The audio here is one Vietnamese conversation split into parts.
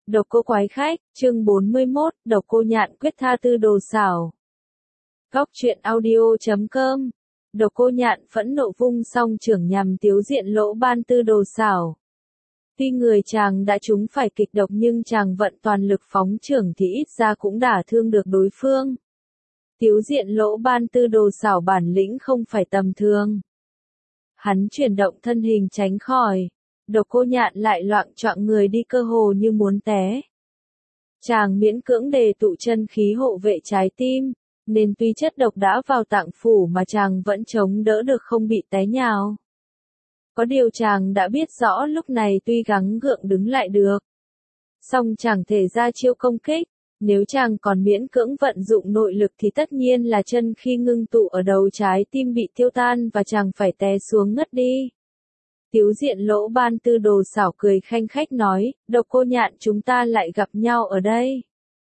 Độc cô quái khách, chương 41, độc cô nhạn quyết tha tư đồ xảo. Góc truyện audio.com. Độc cô nhạn phẫn nộ vung song chưởng nhằm Tiếu Diện Lỗ Ban tư đồ xảo. Tuy người chàng đã trúng phải kịch độc nhưng chàng vận toàn lực phóng chưởng thì ít ra cũng đả thương được đối phương. Tiếu Diện Lỗ Ban tư đồ xảo bản lĩnh không phải tầm thường. Hắn chuyển động thân hình tránh khỏi. Độc cô nhạn lại loạng choạng người đi cơ hồ như muốn té. Chàng miễn cưỡng đề tụ chân khí hộ vệ trái tim, nên tuy chất độc đã vào tạng phủ mà chàng vẫn chống đỡ được không bị té nhào. Có điều chàng đã biết rõ lúc này tuy gắng gượng đứng lại được, song chẳng thể ra chiêu công kích, nếu chàng còn miễn cưỡng vận dụng nội lực thì tất nhiên là chân khi ngưng tụ ở đầu trái tim bị tiêu tan và chàng phải té xuống ngất đi. Tiếu Diện Lỗ Ban tư đồ xảo cười khanh khách nói, độc cô nhạn chúng ta lại gặp nhau ở đây.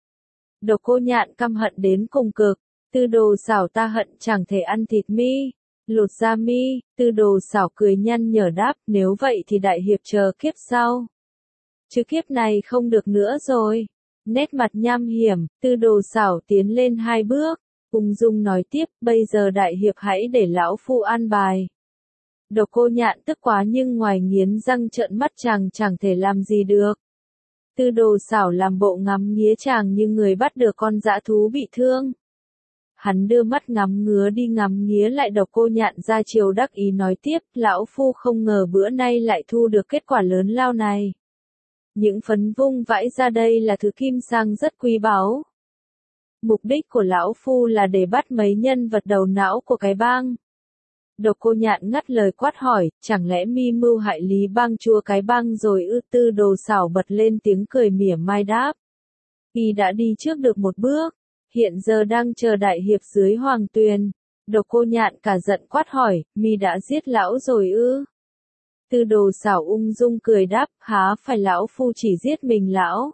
Độc cô nhạn căm hận đến cùng cực, tư đồ xảo ta hận chẳng thể ăn thịt mi, lột da mi, tư đồ xảo cười nhăn nhở đáp, nếu vậy thì đại hiệp chờ kiếp sau. Chứ kiếp này không được nữa rồi. Nét mặt nham hiểm, tư đồ xảo tiến lên 2 bước, ung dung nói tiếp, bây giờ đại hiệp hãy để lão phu an bài. Độc cô nhạn tức quá nhưng ngoài nghiến răng trợn mắt chàng chẳng thể làm gì được. Tư đồ xảo làm bộ ngắm nghía chàng như người bắt được con dã thú bị thương. Hắn đưa mắt ngắm ngứa đi ngắm nghía lại độc cô nhạn ra chiều đắc ý nói tiếp, lão phu không ngờ bữa nay lại thu được kết quả lớn lao này. Những phấn vung vãi ra đây là thứ kim sang rất quý báu. Mục đích của lão phu là để bắt mấy nhân vật đầu não của cái bang. Độc cô nhạn ngắt lời quát hỏi, chẳng lẽ mi mưu hại Lý bang chúa cái bang rồi ư? Tư đồ xảo bật lên tiếng cười mỉa mai đáp. Y đã đi trước được một bước, hiện giờ đang chờ đại hiệp dưới hoàng tuyền. Độc cô nhạn cả giận quát hỏi, mi đã giết lão rồi ư? Tư đồ xảo ung dung cười đáp, há phải lão phu chỉ giết mình lão.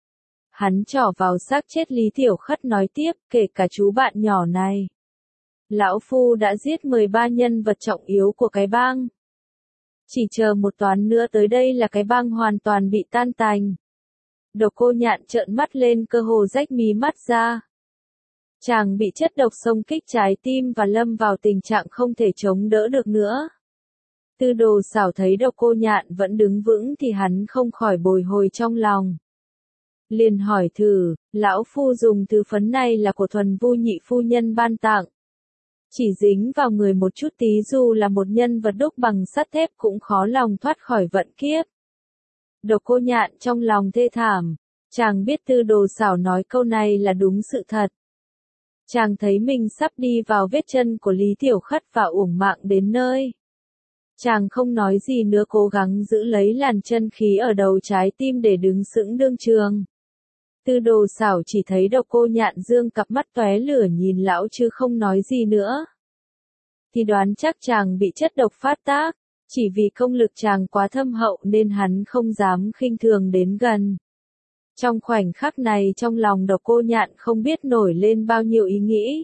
Hắn trỏ vào xác chết Lý Tiểu Khất nói tiếp, kể cả chú bạn nhỏ này. Lão phu đã giết 13 nhân vật trọng yếu của cái bang. Chỉ chờ một toán nữa tới đây là cái bang hoàn toàn bị tan tành. Độc cô nhạn trợn mắt lên cơ hồ rách mí mắt ra. Chàng bị chất độc xông kích trái tim và lâm vào tình trạng không thể chống đỡ được nữa. Tư đồ xảo thấy độc cô nhạn vẫn đứng vững thì hắn không khỏi bồi hồi trong lòng. Liền hỏi thử, lão phu dùng thứ phấn này là của Thuần Vu nhị phu nhân ban tặng. Chỉ dính vào người một chút tí dù là một nhân vật đúc bằng sắt thép cũng khó lòng thoát khỏi vận kiếp. Độc cô nhạn trong lòng thê thảm, chàng biết tư đồ xảo nói câu này là đúng sự thật. Chàng thấy mình sắp đi vào vết chân của Lý Tiểu Khất và uổng mạng đến nơi. Chàng không nói gì nữa cố gắng giữ lấy làn chân khí ở đầu trái tim để đứng sững đương trường. Tư đồ xảo chỉ thấy độc cô nhạn dương cặp mắt tóe lửa nhìn lão chứ không nói gì nữa. Thì đoán chắc chàng bị chất độc phát tác, chỉ vì công lực chàng quá thâm hậu nên hắn không dám khinh thường đến gần. Trong khoảnh khắc này trong lòng độc cô nhạn không biết nổi lên bao nhiêu ý nghĩ.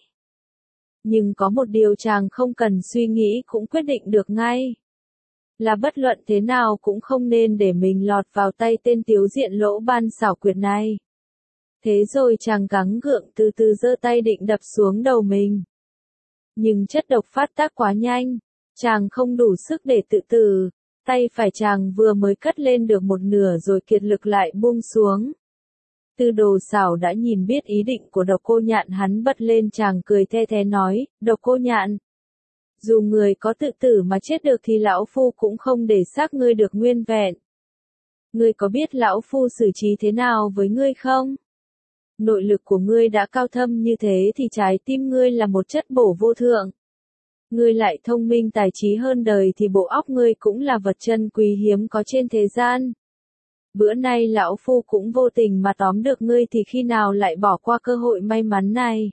Nhưng có một điều chàng không cần suy nghĩ cũng quyết định được ngay. Là bất luận thế nào cũng không nên để mình lọt vào tay tên Tiếu Diện Lỗ Ban xảo quyệt này. Thế rồi chàng gắng gượng từ từ giơ tay định đập xuống đầu mình. Nhưng chất độc phát tác quá nhanh, chàng không đủ sức để tự tử, tay phải chàng vừa mới cất lên được một nửa rồi kiệt lực lại buông xuống. Tư đồ xảo đã nhìn biết ý định của độc cô nhạn hắn bật lên chàng cười the thé nói, độc cô nhạn. Dù người có tự tử mà chết được thì lão phu cũng không để xác ngươi được nguyên vẹn. Ngươi có biết lão phu xử trí thế nào với ngươi không? Nội lực của ngươi đã cao thâm như thế thì trái tim ngươi là một chất bổ vô thượng. Ngươi lại thông minh tài trí hơn đời thì bộ óc ngươi cũng là vật chân quý hiếm có trên thế gian. Bữa nay lão phu cũng vô tình mà tóm được ngươi thì khi nào lại bỏ qua cơ hội may mắn này.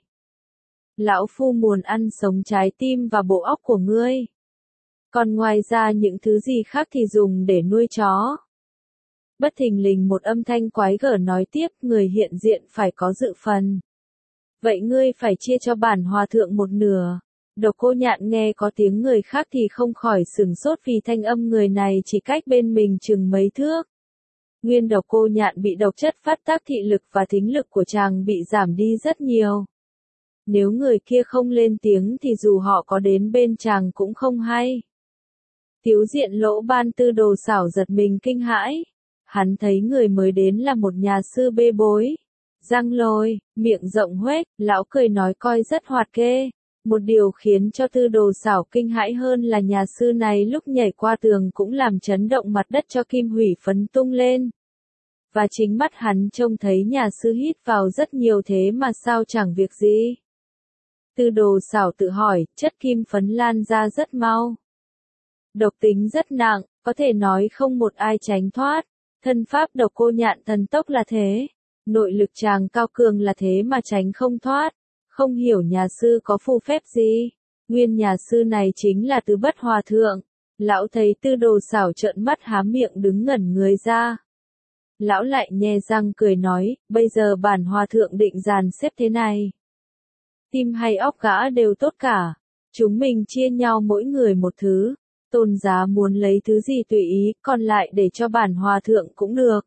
Lão phu muốn ăn sống trái tim và bộ óc của ngươi. Còn ngoài ra những thứ gì khác thì dùng để nuôi chó. Bất thình lình một âm thanh quái gở nói tiếp, người hiện diện phải có dự phần. Vậy ngươi phải chia cho bản hòa thượng một nửa. Độc cô nhạn nghe có tiếng người khác thì không khỏi sửng sốt vì thanh âm người này chỉ cách bên mình chừng mấy thước. Nguyên Độc Cô Nhạn bị độc chất phát tác thị lực và thính lực của chàng bị giảm đi rất nhiều. Nếu người kia không lên tiếng thì dù họ có đến bên chàng cũng không hay. Tiếu Diện Lỗ Ban Tư Đồ Xảo giật mình kinh hãi. Hắn thấy người mới đến là một nhà sư bê bối. Răng lồi, miệng rộng hoếch, lão cười nói coi rất hoạt kê. Một điều khiến cho Tư Đồ Xảo kinh hãi hơn là nhà sư này lúc nhảy qua tường cũng làm chấn động mặt đất cho kim hủy phấn tung lên. Và chính mắt hắn trông thấy nhà sư hít vào rất nhiều thế mà sao chẳng việc gì. Tư Đồ Xảo tự hỏi, chất kim phấn lan ra rất mau. Độc tính rất nặng, có thể nói không một ai tránh thoát. Thân pháp Độc Cô Nhạn thần tốc là thế. Nội lực chàng cao cường là thế mà tránh không thoát. Không hiểu nhà sư có phù phép gì. Nguyên nhà sư này chính là Tứ Bất Hòa Thượng. Lão thấy Tư Đồ Xảo trợn mắt há miệng đứng ngẩn người ra. Lão lại nhe răng cười nói, bây giờ bản hòa thượng định dàn xếp thế này. Tim hay óc gã đều tốt cả. Chúng mình chia nhau mỗi người một thứ. Tôn giá muốn lấy thứ gì tùy ý, còn lại để cho bản hòa thượng cũng được.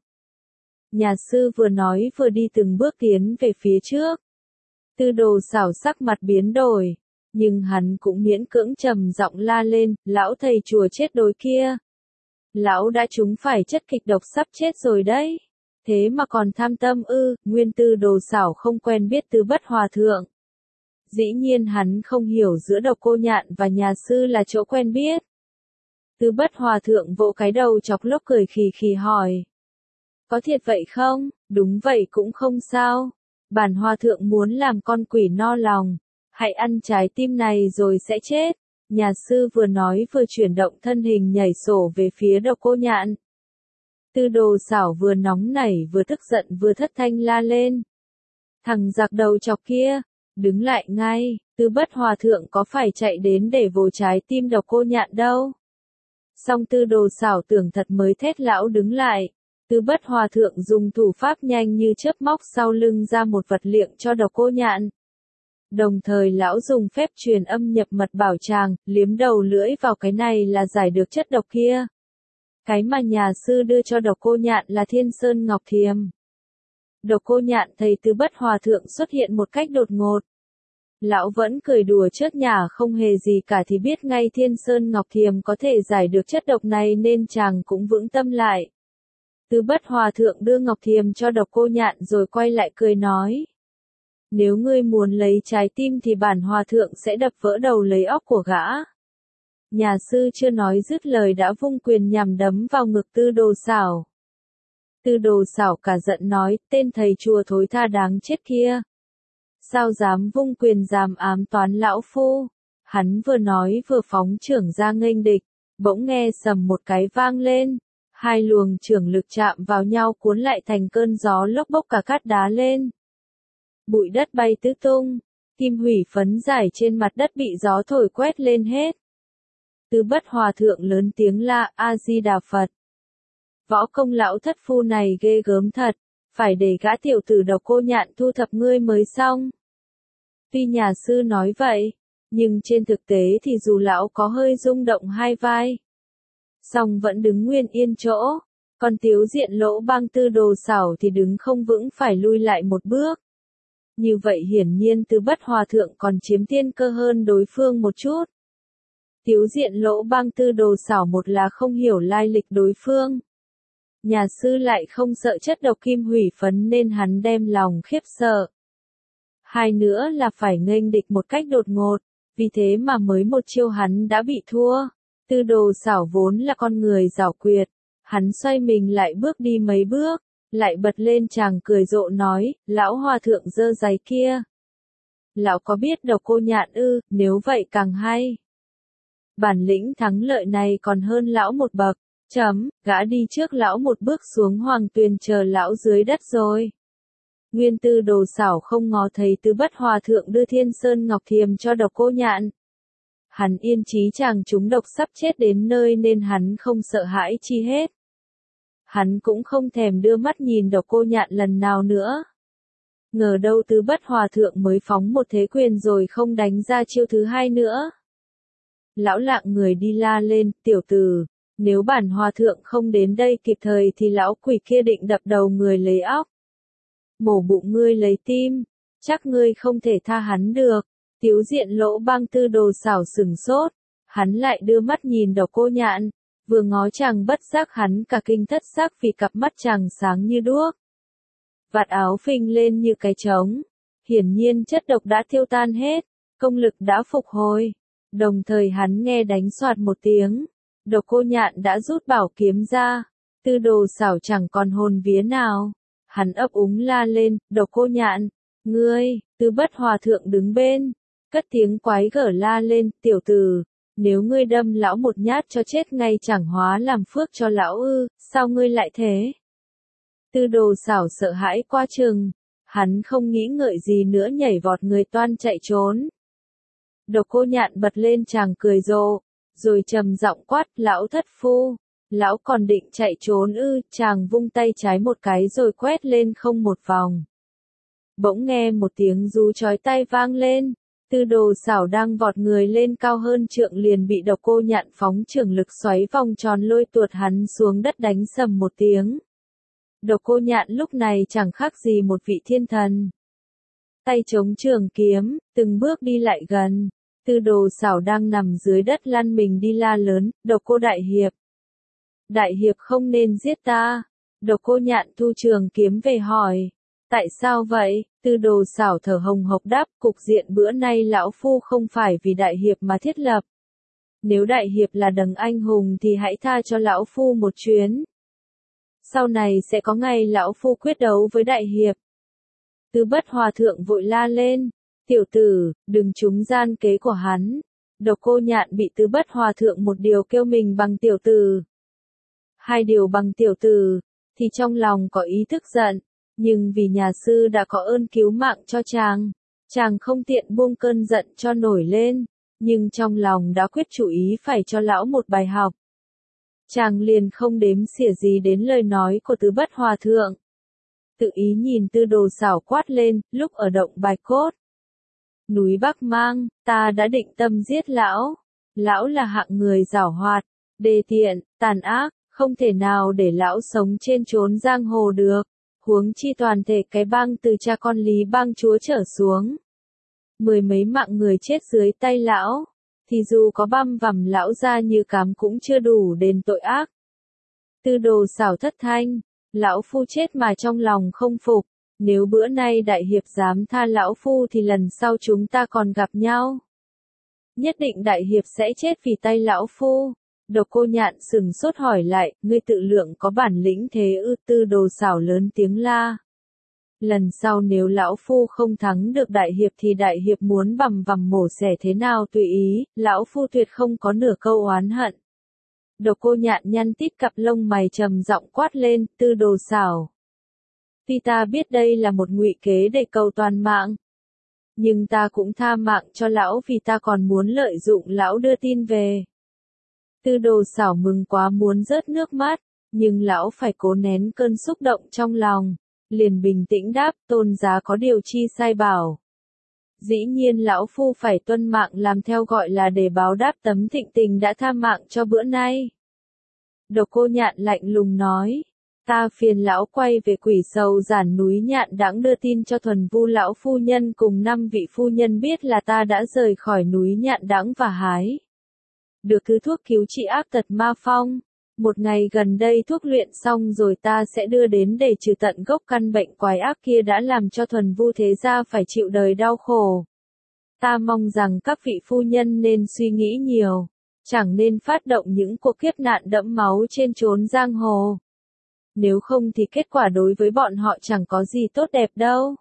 Nhà sư vừa nói vừa đi từng bước tiến về phía trước. Tư Đồ Xảo sắc mặt biến đổi. Nhưng hắn cũng miễn cưỡng trầm giọng la lên, lão thầy chùa chết đối kia. Lão đã trúng phải chất kịch độc sắp chết rồi đấy. Thế mà còn tham tâm ư, Nguyên Tư Đồ Xảo không quen biết Tứ Bất Hòa Thượng. Dĩ nhiên hắn không hiểu giữa Độc Cô Nhạn và nhà sư là chỗ quen biết. Tứ Bất Hòa Thượng vỗ cái đầu chọc lốc cười khì khì hỏi. Có thiệt vậy không? Đúng vậy cũng không sao. Bản hòa thượng muốn làm con quỷ no lòng. Hãy ăn trái tim này rồi sẽ chết. Nhà sư vừa nói vừa chuyển động thân hình nhảy sổ về phía Độc Cô Nhạn. Tư Đồ Xảo vừa nóng nảy vừa tức giận vừa thất thanh la lên. Thằng giặc đầu chọc kia, đứng lại ngay, Tứ Bất Hòa Thượng có phải chạy đến để vồ trái tim Độc Cô Nhạn đâu. Song Tư Đồ Xảo tưởng thật mới thét lão đứng lại. Tứ Bất Hòa Thượng dùng thủ pháp nhanh như chớp móc sau lưng ra một vật liệng cho Độc Cô Nhạn. Đồng thời lão dùng phép truyền âm nhập mật bảo chàng, liếm đầu lưỡi vào cái này là giải được chất độc kia. Cái mà nhà sư đưa cho Độc Cô Nhạn là Thiên Sơn Ngọc Thiềm. Độc Cô Nhạn thấy Tứ Bất Hòa Thượng xuất hiện một cách đột ngột. Lão vẫn cười đùa chớt nhả không hề gì cả thì biết ngay Thiên Sơn Ngọc Thiềm có thể giải được chất độc này nên chàng cũng vững tâm lại. Tứ Bất Hòa Thượng đưa Ngọc Thiềm cho Độc Cô Nhạn rồi quay lại cười nói. Nếu ngươi muốn lấy trái tim thì bản hòa thượng sẽ đập vỡ đầu lấy óc của gã. Nhà sư chưa nói dứt lời đã vung quyền nhằm đấm vào ngực Tư Đồ Xảo. Tư Đồ Xảo cả giận nói, tên thầy chùa thối tha đáng chết kia. Sao dám vung quyền giam ám toán lão phu? Hắn vừa nói vừa phóng chưởng ra nghênh địch, bỗng nghe sầm một cái vang lên. Hai luồng chưởng lực chạm vào nhau cuốn lại thành cơn gió lốc bốc cả cát đá lên. Bụi đất bay tứ tung, kim hủy phấn giải trên mặt đất bị gió thổi quét lên hết. Tứ Bất Hòa Thượng lớn tiếng la, A-di-đà Phật. Võ công lão thất phu này ghê gớm thật, phải để gã tiểu tử Độc Cô Nhạn thu thập ngươi mới xong. Tuy nhà sư nói vậy, nhưng trên thực tế thì dù lão có hơi rung động hai vai, song vẫn đứng nguyên yên chỗ, còn Tiếu Diện Lỗ Bang Tư Đồ Xảo thì đứng không vững phải lui lại một bước. Như vậy hiển nhiên Tứ Bất Hòa Thượng còn chiếm tiên cơ hơn đối phương một chút. Tiếu Diện Lỗ Bang Tư Đồ Xảo một là không hiểu lai lịch đối phương. Nhà sư lại không sợ chất độc kim hủy phấn nên hắn đem lòng khiếp sợ. Hai nữa là phải nghênh địch một cách đột ngột, vì thế mà mới một chiêu hắn đã bị thua. Tư Đồ Xảo vốn là con người giảo quyệt, hắn xoay mình lại bước đi mấy bước, lại bật lên chàng cười rộ nói, lão hòa thượng dơ giày kia. Lão có biết Độc Cô Nhạn ư, nếu vậy càng hay. Bản lĩnh thắng lợi này còn hơn lão một bậc, gã đi trước lão một bước xuống hoàng tuyền chờ lão dưới đất rồi. Nguyên Tư Đồ Xảo không ngó thấy Tứ Bất Hòa Thượng đưa Thiên Sơn Ngọc Thiềm cho Độc Cô Nhạn. Hắn yên chí chàng trúng độc sắp chết đến nơi nên hắn không sợ hãi chi hết. Hắn cũng không thèm đưa mắt nhìn Độc Cô Nhạn lần nào nữa. Ngờ đâu Tứ Bất Hòa Thượng mới phóng một thế quyền rồi không đánh ra chiêu thứ hai nữa. Lão lạng người đi la lên, tiểu tử, Nếu bản hòa thượng không đến đây kịp thời thì lão quỷ kia định đập đầu người lấy óc. Mổ bụng ngươi lấy tim, chắc ngươi không thể tha hắn được. Tiếu Diện Lỗ Bang Tư Đồ Xảo sửng sốt, hắn lại đưa mắt nhìn Độc Cô Nhạn, vừa ngó chàng bất giác hắn cả kinh thất sắc vì cặp mắt chàng sáng như đuốc. Vạt áo phình lên như cái trống, hiển nhiên chất độc đã tiêu tan hết, công lực đã phục hồi. Đồng thời hắn nghe đánh xoạt một tiếng, Độc Cô Nhạn đã rút bảo kiếm ra, Tư Đồ Xảo chẳng còn hồn vía nào. Hắn ấp úng la lên, Độc Cô Nhạn, ngươi, Tư Bất Hòa Thượng đứng bên, cất tiếng quái gở la lên, tiểu tử, nếu ngươi đâm lão một nhát cho chết ngay chẳng hóa làm phước cho lão ư, sao ngươi lại thế? Tư Đồ Xảo sợ hãi qua chừng, hắn không nghĩ ngợi gì nữa nhảy vọt người toan chạy trốn. Độc Cô Nhạn bật lên chàng cười rộ, rồi trầm giọng quát, lão thất phu, lão còn định chạy trốn ư? Chàng vung tay trái một cái rồi quét lên không một vòng. Bỗng nghe một tiếng rú chói tai vang lên, Tư Đồ Xảo đang vọt người lên cao hơn trượng liền bị Độc Cô Nhạn phóng chưởng lực xoáy vòng tròn lôi tuột hắn xuống đất đánh sầm một tiếng. Độc Cô Nhạn lúc này chẳng khác gì một vị thiên thần. Tay chống trường kiếm, từng bước đi lại gần. Tư Đồ Xảo đang nằm dưới đất lăn mình đi la lớn, Độc Cô Đại Hiệp. Đại Hiệp không nên giết ta. Độc Cô Nhạn thu trường kiếm về hỏi. Tại sao vậy? Tư Đồ Xảo thở hồng hộc đáp, cục diện bữa nay lão phu không phải vì Đại Hiệp mà thiết lập. Nếu Đại Hiệp là đấng anh hùng thì hãy tha cho lão phu một chuyến. Sau này sẽ có ngày lão phu quyết đấu với Đại Hiệp. Tư Bất Hòa Thượng vội la lên, tiểu tử, đừng trúng gian kế của hắn. Độc Cô Nhạn bị Tư Bất Hòa Thượng một điều kêu mình bằng tiểu tử, hai điều bằng tiểu tử, thì trong lòng có ý thức giận, nhưng vì nhà sư đã có ơn cứu mạng cho chàng không tiện buông cơn giận cho nổi lên, nhưng trong lòng đã quyết chủ ý phải cho lão một bài học. Chàng liền không đếm xỉa gì đến lời nói của Tư Bất Hòa Thượng. Tự ý nhìn Tư Đồ Xảo quát lên, lúc ở động Bạch Cốt, núi Bắc Mang, ta đã định tâm giết lão. Lão là hạng người giảo hoạt, đê tiện, tàn ác, không thể nào để lão sống trên chốn giang hồ được. Huống chi toàn thể cái bang từ cha con Lý Bang chúa trở xuống. Mười mấy mạng người chết dưới tay lão, thì dù có băm vằm lão ra như cám cũng chưa đủ đền tội ác. Tư Đồ Xảo thất thanh, lão phu chết mà trong lòng không phục, nếu bữa nay Đại Hiệp dám tha lão phu thì lần sau chúng ta còn gặp nhau. Nhất định Đại Hiệp sẽ chết vì tay lão phu. Độc Cô Nhạn sừng sốt hỏi lại, ngươi tự lượng có bản lĩnh thế ư? Tư Đồ Xảo lớn tiếng la. Lần sau nếu lão phu không thắng được Đại Hiệp thì Đại Hiệp muốn bằm vằm mổ xẻ thế nào tùy ý, lão phu tuyệt không có nửa câu oán hận. Độc Cô Nhạn nhăn tít cặp lông mày trầm giọng quát lên, Tư Đồ Xảo. Tuy ta biết đây là một ngụy kế để cầu toàn mạng, nhưng ta cũng tha mạng cho lão vì ta còn muốn lợi dụng lão đưa tin về. Tư Đồ Xảo mừng quá muốn rớt nước mắt, nhưng lão phải cố nén cơn xúc động trong lòng, liền bình tĩnh đáp, tôn giá có điều chi sai bảo. Dĩ nhiên lão phu phải tuân mạng làm theo gọi là để báo đáp tấm thịnh tình đã tha mạng cho bữa nay. Độc Cô Nhạn lạnh lùng nói, ta phiền lão quay về Quỷ Sầu Giản núi Nhạn Đãng đưa tin cho Thuần Vu lão phu nhân cùng 5 vị phu nhân biết là ta đã rời khỏi núi Nhạn Đãng và hái được thứ thuốc cứu trị ác tật ma phong. Một ngày gần đây thuốc luyện xong rồi ta sẽ đưa đến để trừ tận gốc căn bệnh quái ác kia đã làm cho Thuần Vu thế gia phải chịu đời đau khổ. Ta mong rằng các vị phu nhân nên suy nghĩ nhiều, chẳng nên phát động những cuộc kiếp nạn đẫm máu trên chốn giang hồ. Nếu không thì kết quả đối với bọn họ chẳng có gì tốt đẹp đâu.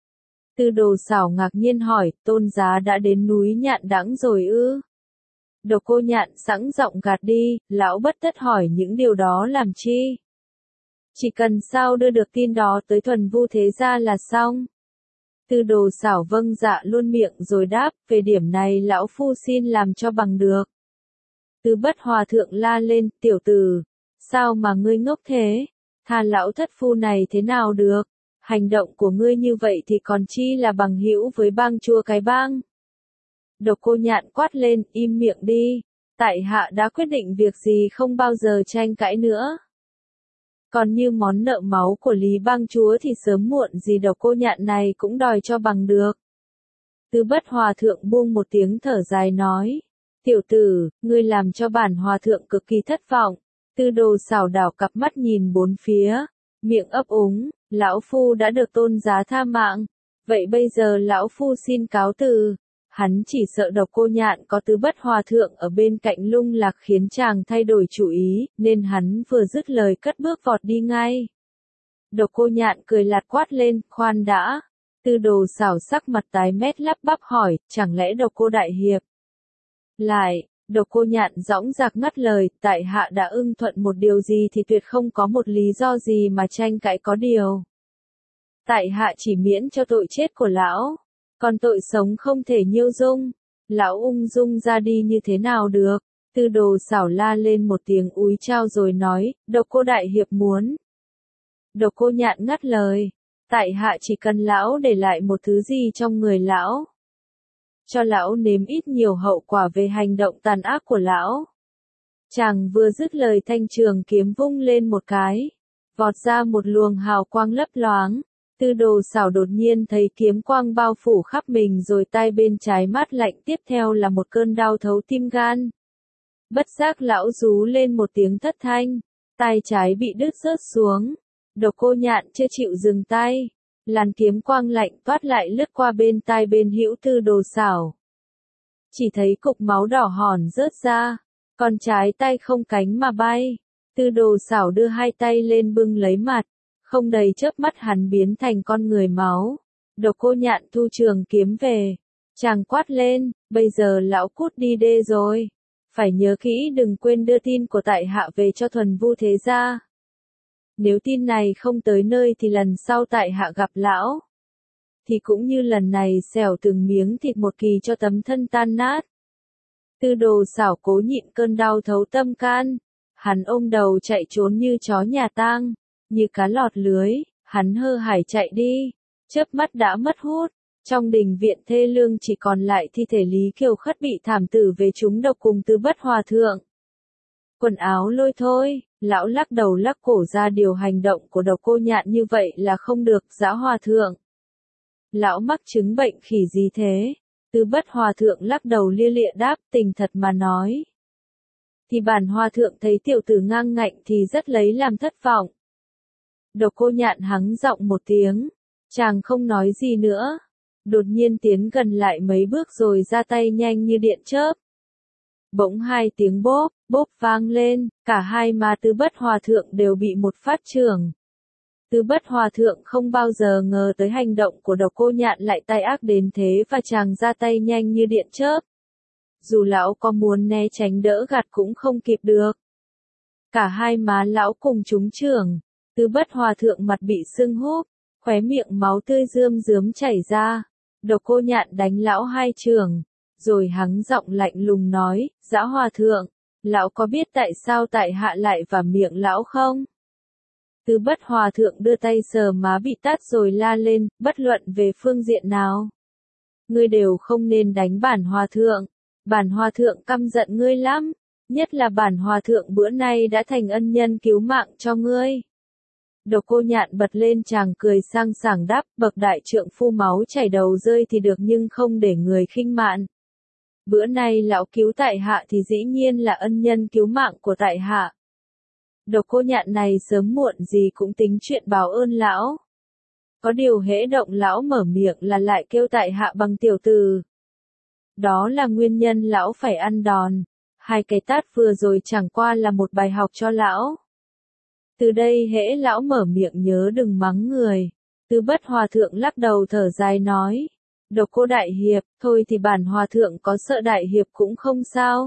Tư Đồ Xảo ngạc nhiên hỏi, tôn giá đã đến núi Nhạn Đãng rồi ư? Độc Cô Nhạn sẵn giọng gạt đi, lão bất tất hỏi những điều đó làm chi. Chỉ cần sao đưa được tin đó tới Thuần Vu thế gia là xong. Tư Đồ Xảo vâng dạ luôn miệng rồi đáp, về điểm này lão phu xin làm cho bằng được. Tư Bất Hòa Thượng la lên, tiểu tử, sao mà ngươi ngốc thế? Tha lão thất phu này thế nào được? Hành động của ngươi như vậy thì còn chi là bằng hữu với bang chúa cái bang. Độc Cô Nhạn quát lên, im miệng đi. tại hạ đã quyết định việc gì không bao giờ tranh cãi nữa. Còn như món nợ máu của Lý Bang Chúa thì sớm muộn gì Độc Cô Nhạn này cũng đòi cho bằng được. Tư Bất Hòa Thượng buông một tiếng thở dài nói. Tiểu tử, ngươi làm cho bản hòa thượng cực kỳ thất vọng. Tư Đồ xảo đảo cặp mắt nhìn bốn phía, miệng ấp úng, lão phu đã được tôn giá tha mạng. Vậy bây giờ lão phu xin cáo từ. Hắn chỉ sợ Độc Cô Nhạn có Tư Bất Hòa Thượng ở bên cạnh lung lạc khiến chàng thay đổi chủ ý, nên hắn vừa dứt lời cất bước vọt đi ngay. Độc Cô Nhạn cười lạt quát lên, khoan đã. Tư Đồ xảo sắc mặt tái mét lắp bắp hỏi, chẳng lẽ Độc Cô Đại Hiệp? Lại, Độc Cô Nhạn dõng dạc ngắt lời, tại hạ đã ưng thuận một điều gì thì tuyệt không có một lý do gì mà tranh cãi có điều. Tại hạ chỉ miễn cho tội chết của lão, còn tội sống không thể nhiêu dung. Lão ung dung ra đi như thế nào được? Tư Đồ xảo la lên một tiếng úi chao rồi nói, Độc Cô Đại Hiệp muốn. Độc Cô Nhạn ngắt lời, tại hạ chỉ cần lão để lại một thứ gì trong người lão. Cho lão nếm ít nhiều hậu quả về hành động tàn ác của lão. Chàng vừa dứt lời thanh trường kiếm vung lên một cái, vọt ra một luồng hào quang lấp loáng. Tư Đồ xảo đột nhiên thấy kiếm quang bao phủ khắp mình rồi tay bên trái mát lạnh, tiếp theo là một cơn đau thấu tim gan. Bất giác lão rú lên một tiếng thất thanh, tay trái bị đứt rớt xuống. Độc Cô Nhạn chưa chịu dừng tay, làn kiếm quang lạnh toát lại lướt qua bên tai bên hữu Tư Đồ xảo. Chỉ thấy cục máu đỏ hòn rớt ra, còn trái tay không cánh mà bay. Tư Đồ xảo đưa hai tay lên bưng lấy mặt, không đầy chớp mắt hắn biến thành con người máu. Độc Cô Nhạn thu trường kiếm về, chàng quát lên, bây giờ lão cút đi đê rồi, phải nhớ kỹ đừng quên đưa tin của tại hạ về cho Thuần Vu Thế Gia. Nếu tin này không tới nơi thì lần sau tại hạ gặp lão, thì cũng như lần này xẻo từng miếng thịt một kỳ cho tấm thân tan nát. Tư Đồ xảo cố nhịn cơn đau thấu tâm can, hắn ôm đầu chạy trốn như chó nhà tang, như cá lọt lưới, hắn hơ hải chạy đi, chớp mắt đã mất hút. Trong đình viện thê lương chỉ còn lại thi thể Lý Kiều Khất bị thảm tử về trúng độc cùng Tư Bất Hòa Thượng. Quần áo lôi thôi, lão lắc đầu lắc cổ ra điều hành động của Độc Cô Nhạn như vậy là không được, Dã Hòa Thượng. Lão mắc chứng bệnh khỉ gì thế? Tư Bất Hòa Thượng lắc đầu lia lịa đáp, tình thật mà nói. Thì bản Hòa Thượng thấy tiểu tử ngang ngạnh thì rất lấy làm thất vọng. Độc Cô Nhạn hắng giọng một tiếng, chàng không nói gì nữa. Đột nhiên tiến gần lại mấy bước rồi ra tay nhanh như điện chớp. Bỗng hai tiếng bốp, bốp vang lên, cả hai má Tư Bất Hòa Thượng đều bị một phát chưởng. Tư Bất Hòa Thượng không bao giờ ngờ tới hành động của Độc Cô Nhạn lại tai ác đến thế và chàng ra tay nhanh như điện chớp. Dù lão có muốn né tránh đỡ gạt cũng không kịp được. Cả hai má lão cùng trúng chưởng, Tư Bất Hòa Thượng mặt bị sưng húp, khóe miệng máu tươi rơm rớm chảy ra. Độc Cô Nhạn đánh lão hai chưởng, rồi hắng giọng lạnh lùng nói, Dã Hòa Thượng, lão có biết tại sao tại hạ lại vào miệng lão không? Tư Bất Hòa Thượng đưa tay sờ má bị tát rồi la lên, bất luận về phương diện nào. Ngươi đều không nên đánh bản Hòa Thượng, bản Hòa Thượng căm giận ngươi lắm, nhất là bản Hòa Thượng bữa nay đã thành ân nhân cứu mạng cho ngươi. Độc Cô Nhạn bật lên chàng cười sang sảng đáp, bậc đại trượng phu máu chảy đầu rơi thì được nhưng không để người khinh mạn. Bữa nay lão cứu tại hạ thì dĩ nhiên là ân nhân cứu mạng của tại hạ. Độc Cô Nhạn này sớm muộn gì cũng tính chuyện báo ơn lão. Có điều hễ động lão mở miệng là lại kêu tại hạ bằng tiểu tử. Đó là nguyên nhân lão phải ăn đòn. Hai cái tát vừa rồi chẳng qua là một bài học cho lão. Từ đây hễ lão mở miệng nhớ đừng mắng người. Tư Bất Hòa Thượng lắc đầu thở dài nói. Độc Cô Đại Hiệp, thôi thì bản Hòa Thượng có sợ Đại Hiệp cũng không sao.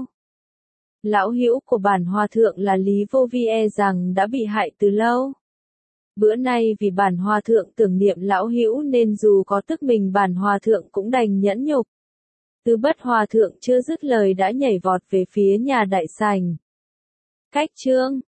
Lão hữu của bản Hòa Thượng là Lý Vô Vi e rằng đã bị hại từ lâu. Bữa nay vì bản Hòa Thượng tưởng niệm lão hữu nên dù có tức mình bản Hòa Thượng cũng đành nhẫn nhục. Tư Bất Hòa Thượng chưa dứt lời đã nhảy vọt về phía nhà đại sảnh. Cách chương